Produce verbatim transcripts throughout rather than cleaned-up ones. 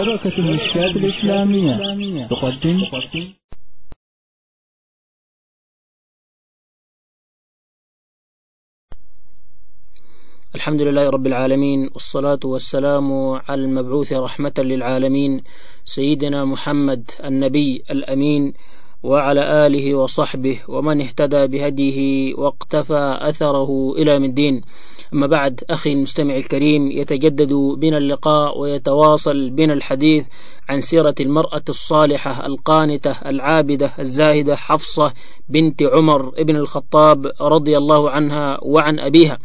شبكة المشكات الإسلامية تقدم الحمد لله رب العالمين، والصلاة والسلام على المبعوث رحمة للعالمين سيدنا محمد النبي الأمين، وعلى آله وصحبه ومن اهتدى بهديه واقتفى أثره إلى من الدين. أما بعد، أخي المستمع الكريم، يتجدد بنا اللقاء ويتواصل بنا الحديث عن سيرة المرأة الصالحة القانتة العابدة الزاهدة حفصة بنت عمر ابن الخطاب رضي الله عنها وعن أبيها.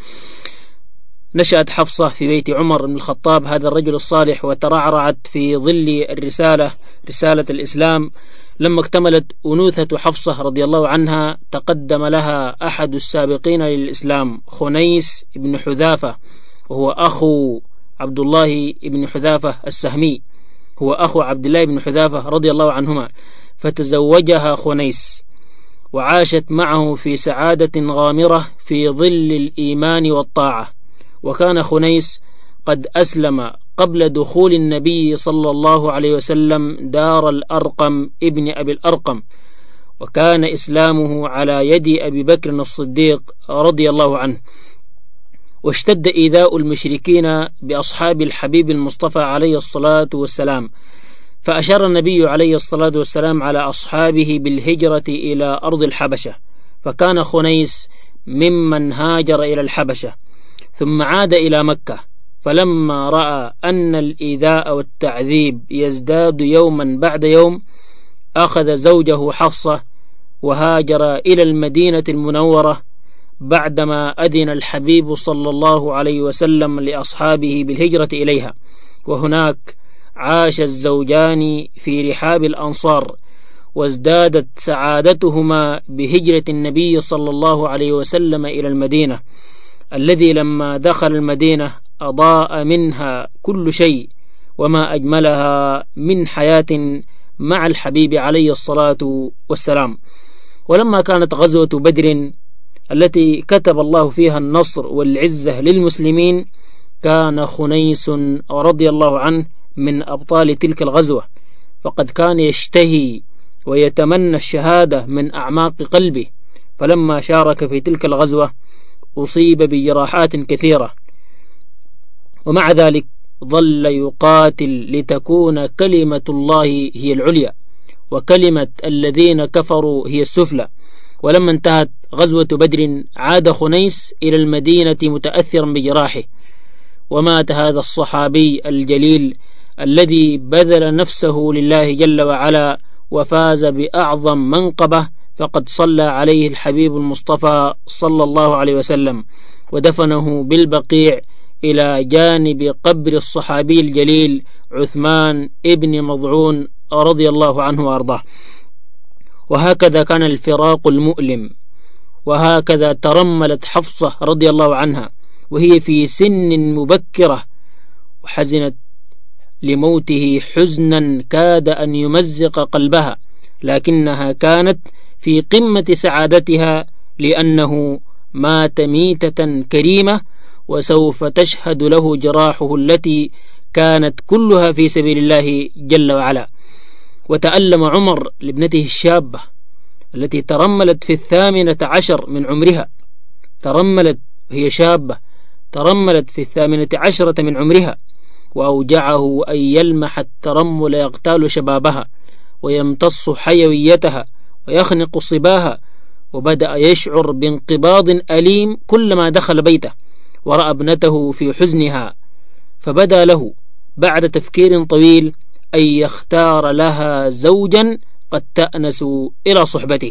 نشأت حفصة في بيت عمر بن الخطاب هذا الرجل الصالح، وترعرعت في ظل الرسالة رسالة الإسلام. لما اكتملت أنوثة حفصة رضي الله عنها تقدم لها أحد السابقين للإسلام، خنيس بن حذافة، وهو أخو عبد الله بن حذافة السهمي، هو أخو عبد الله بن حذافة رضي الله عنهما، فتزوجها خنيس وعاشت معه في سعادة غامرة في ظل الإيمان والطاعة. وكان خنيس قد أسلم قبل دخول النبي صلى الله عليه وسلم دار الأرقم ابن أبي الأرقم، وكان إسلامه على يد أبي بكر الصديق رضي الله عنه. واشتد إيذاء المشركين بأصحاب الحبيب المصطفى عليه الصلاة والسلام، فأشار النبي عليه الصلاة والسلام على أصحابه بالهجرة إلى أرض الحبشة، فكان خنيس ممن هاجر إلى الحبشة ثم عاد إلى مكة. فلما رأى أن الإيذاء والتعذيب يزداد يوما بعد يوم، أخذ زوجه حفصة وهاجر إلى المدينة المنورة بعدما أذن الحبيب صلى الله عليه وسلم لأصحابه بالهجرة إليها. وهناك عاش الزوجان في رحاب الأنصار، وازدادت سعادتهما بهجرة النبي صلى الله عليه وسلم إلى المدينة، الذي لما دخل المدينة أضاء منها كل شيء، وما أجملها من حياة مع الحبيب عليه الصلاة والسلام. ولما كانت غزوة بدر التي كتب الله فيها النصر والعزة للمسلمين، كان خنيس رضي الله عنه من أبطال تلك الغزوة، فقد كان يشتهي ويتمنى الشهادة من أعماق قلبه. فلما شارك في تلك الغزوة أصيب بجراحات كثيرة، ومع ذلك ظل يقاتل لتكون كلمة الله هي العليا وكلمة الذين كفروا هي السفلى. ولما انتهت غزوة بدر عاد خنيس إلى المدينة متأثرا بجراحه، ومات هذا الصحابي الجليل الذي بذل نفسه لله جل وعلا وفاز بأعظم منقبة، فقد صلى عليه الحبيب المصطفى صلى الله عليه وسلم ودفنه بالبقيع إلى جانب قبر الصحابي الجليل عثمان ابن مضعون رضي الله عنه وأرضاه. وهكذا كان الفراق المؤلم، وهكذا ترملت حفصة رضي الله عنها وهي في سن مبكرة، وحزنت لموته حزنا كاد أن يمزق قلبها، لكنها كانت في قمة سعادتها لأنه مات ميتة كريمة، وسوف تشهد له جراحه التي كانت كلها في سبيل الله جل وعلا. وتألم عمر لابنته الشابة التي ترملت في الثامنة عشر من عمرها، ترملت هي شابة ترملت في الثامنة عشرة من عمرها، وأوجعه أن يلمح الترمل يغتال شبابها ويمتص حيويتها ويخنق صباها، وبدأ يشعر بانقباض أليم كلما دخل بيته ورأى ابنته في حزنها، فبدا له بعد تفكير طويل أن يختار لها زوجا قد تأنس إلى صحبته.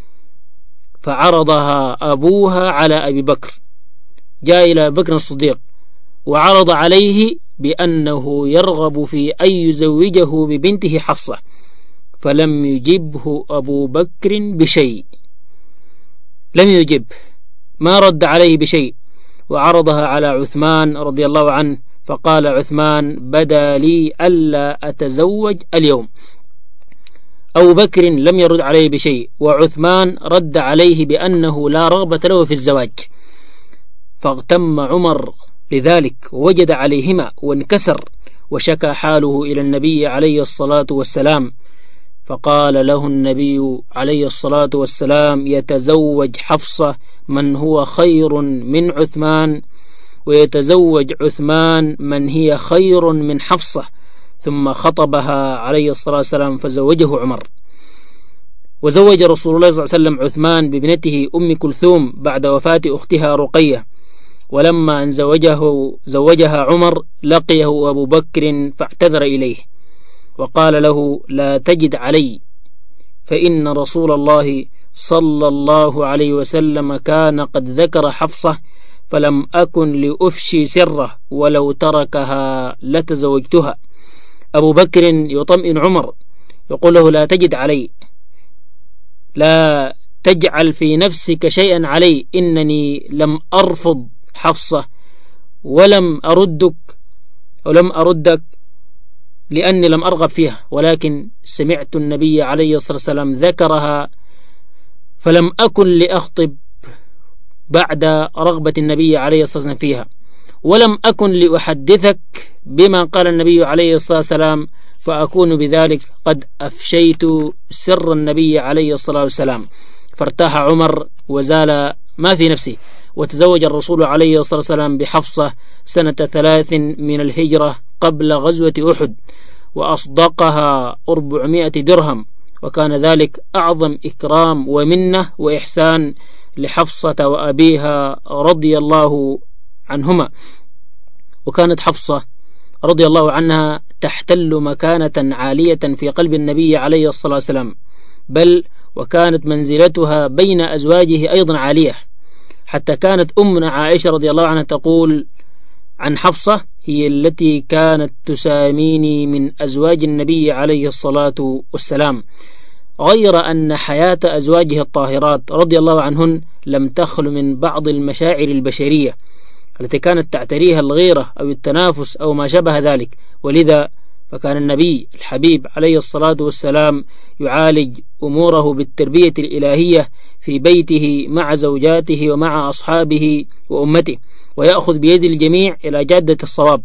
فعرضها أبوها على أبي بكر، جاء إلى بكر الصديق وعرض عليه بأنه يرغب في أن يزوجه ببنته حفصة، فلم يجبه أبو بكر بشيء، لم يجب، ما رد عليه بشيء، وعرضها على عثمان رضي الله عنه، فقال عثمان: بدا لي ألا أتزوج اليوم. أبو بكر لم يرد عليه بشيء، وعثمان رد عليه بأنه لا رغبة له في الزواج. فاغتم عمر لذلك ووجد عليهما وانكسر، وشكى حاله إلى النبي عليه الصلاة والسلام، فقال له النبي عليه الصلاة والسلام: يتزوج حفصة من هو خير من عثمان، ويتزوج عثمان من هي خير من حفصة. ثم خطبها عليه الصلاة والسلام فزوجه عمر. وزوج رسول الله صلى الله عليه وسلم عثمان بابنته أم كلثوم بعد وفاة أختها رقية، ولما أن زوجه زوجها عمر لقيه أبو بكر فاعتذر إليه وقال له: لا تجد علي، فإن رسول الله صلى الله عليه وسلم كان قد ذكر حفصة فلم أكن لأفشي سره، ولو تركها لتزوجتها. أبو بكر يطمئن عمر يقول له: لا تجد علي، لا تجعل في نفسك شيئا علي، إنني لم أرفض حفصة ولم أردك ولم أردك لأني لم أرغب فيها، ولكن سمعت النبي عليه الصلاة والسلام ذكرها فلم أكن لأخطب بعد رغبة النبي عليه الصلاة والسلام فيها، ولم أكن لأحدثك بما قال النبي عليه الصلاة والسلام، فأكون بذلك قد أفشيت سر النبي عليه الصلاة والسلام. فارتاح عمر وزال ما في نفسه، وتزوج الرسول عليه الصلاة والسلام بحفصة سنة ثلاث من الهجرة قبل غزوة أحد، وأصدقها أربعمائة درهم، وكان ذلك أعظم إكرام ومنة وإحسان لحفصة وأبيها رضي الله عنهما. وكانت حفصة رضي الله عنها تحتل مكانة عالية في قلب النبي عليه الصلاة والسلام، بل وكانت منزلتها بين أزواجه أيضا عالية، حتى كانت أمنا عائشة رضي الله عنها تقول عن حفصة: هي التي كانت تساميني من أزواج النبي عليه الصلاة والسلام، غير أن حياة أزواجه الطاهرات رضي الله عنهن لم تخل من بعض المشاعر البشرية التي كانت تعتريها الغيرة أو التنافس أو ما شبه ذلك، ولذا فكان النبي الحبيب عليه الصلاة والسلام يعالج أموره بالتربية الإلهية في بيته مع زوجاته ومع أصحابه وأمته، ويأخذ بيد الجميع إلى جادة الصواب.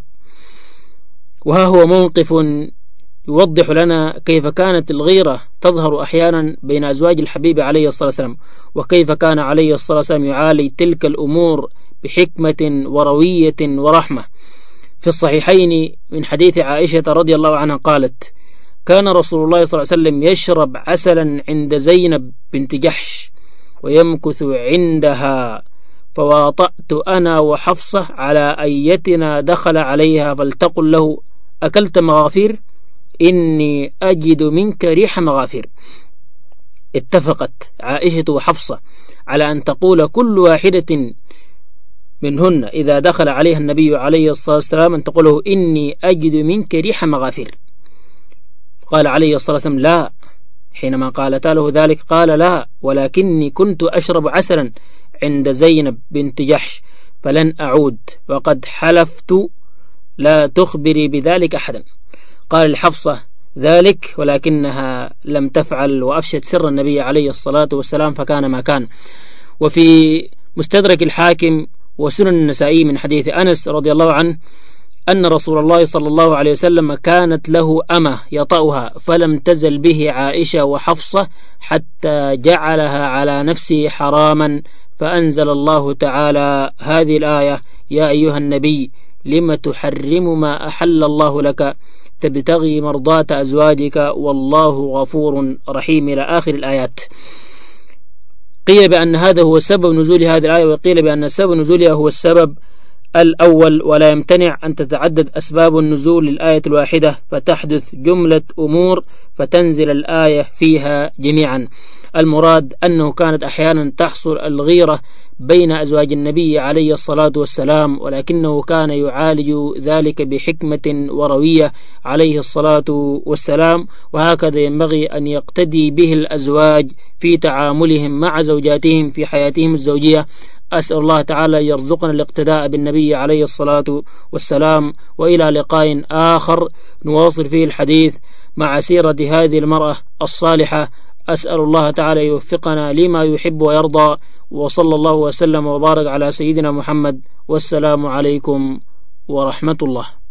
وها هو موقف يوضح لنا كيف كانت الغيرة تظهر أحيانا بين أزواج الحبيب عليه الصلاة والسلام، وكيف كان عليه الصلاة والسلام يعالج تلك الأمور بحكمة وروية ورحمة. في الصحيحين من حديث عائشة رضي الله عنها قالت: كان رسول الله صلى الله عليه وسلم يشرب عسلا عند زينب بنت جحش ويمكث عندها، فواطأت أنا وحفصة على أيتنا دخل عليها فلتقل له: أكلت مغافير؟ إني أجد منك ريح مغافير. اتفقت عائشة وحفصة على أن تقول كل واحدة منهن إذا دخل عليها النبي عليه الصلاة والسلام أن تقوله: إني أجد منك ريح مغافير. قال عليه الصلاة والسلام: لا. حينما قالت له ذلك قال: لا، ولكني كنت أشرب عسلا عند زينب بنت جحش فلن أعود، وقد حلفت لا تخبري بذلك أحدا. قال لحفصة ذلك ولكنها لم تفعل، وأفشت سر النبي عليه الصلاة والسلام، فكان ما كان. وفي مستدرك الحاكم وسنن النسائي من حديث أنس رضي الله عنه أن رسول الله صلى الله عليه وسلم كانت له أمة يطأها، فلم تزل به عائشة وحفصة حتى جعلها على نفسه حراما، فأنزل الله تعالى هذه الآية: يا أيها النبي لم تحرم ما أحل الله لك تبتغي مرضات أزواجك والله غفور رحيم، إلى آخر الآيات. قيل بأن هذا هو سبب نزول هذه الآية، وقيل بأن سبب نزولها هو السبب الأول، ولا يمتنع أن تتعدد أسباب النزول للآية الواحدة فتحدث جملة أمور فتنزل الآية فيها جميعا. المراد أنه كانت أحيانا تحصل الغيرة بين أزواج النبي عليه الصلاة والسلام، ولكنه كان يعالج ذلك بحكمة وروية عليه الصلاة والسلام، وهكذا ينبغي أن يقتدي به الأزواج في تعاملهم مع زوجاتهم في حياتهم الزوجية. أسأل الله تعالى يرزقنا الاقتداء بالنبي عليه الصلاة والسلام. وإلى لقاء آخر نواصل فيه الحديث مع سيرة هذه المرأة الصالحة. أسأل الله تعالى يوفقنا لما يحب ويرضى، وصلى الله وسلم وبارك على سيدنا محمد، والسلام عليكم ورحمة الله.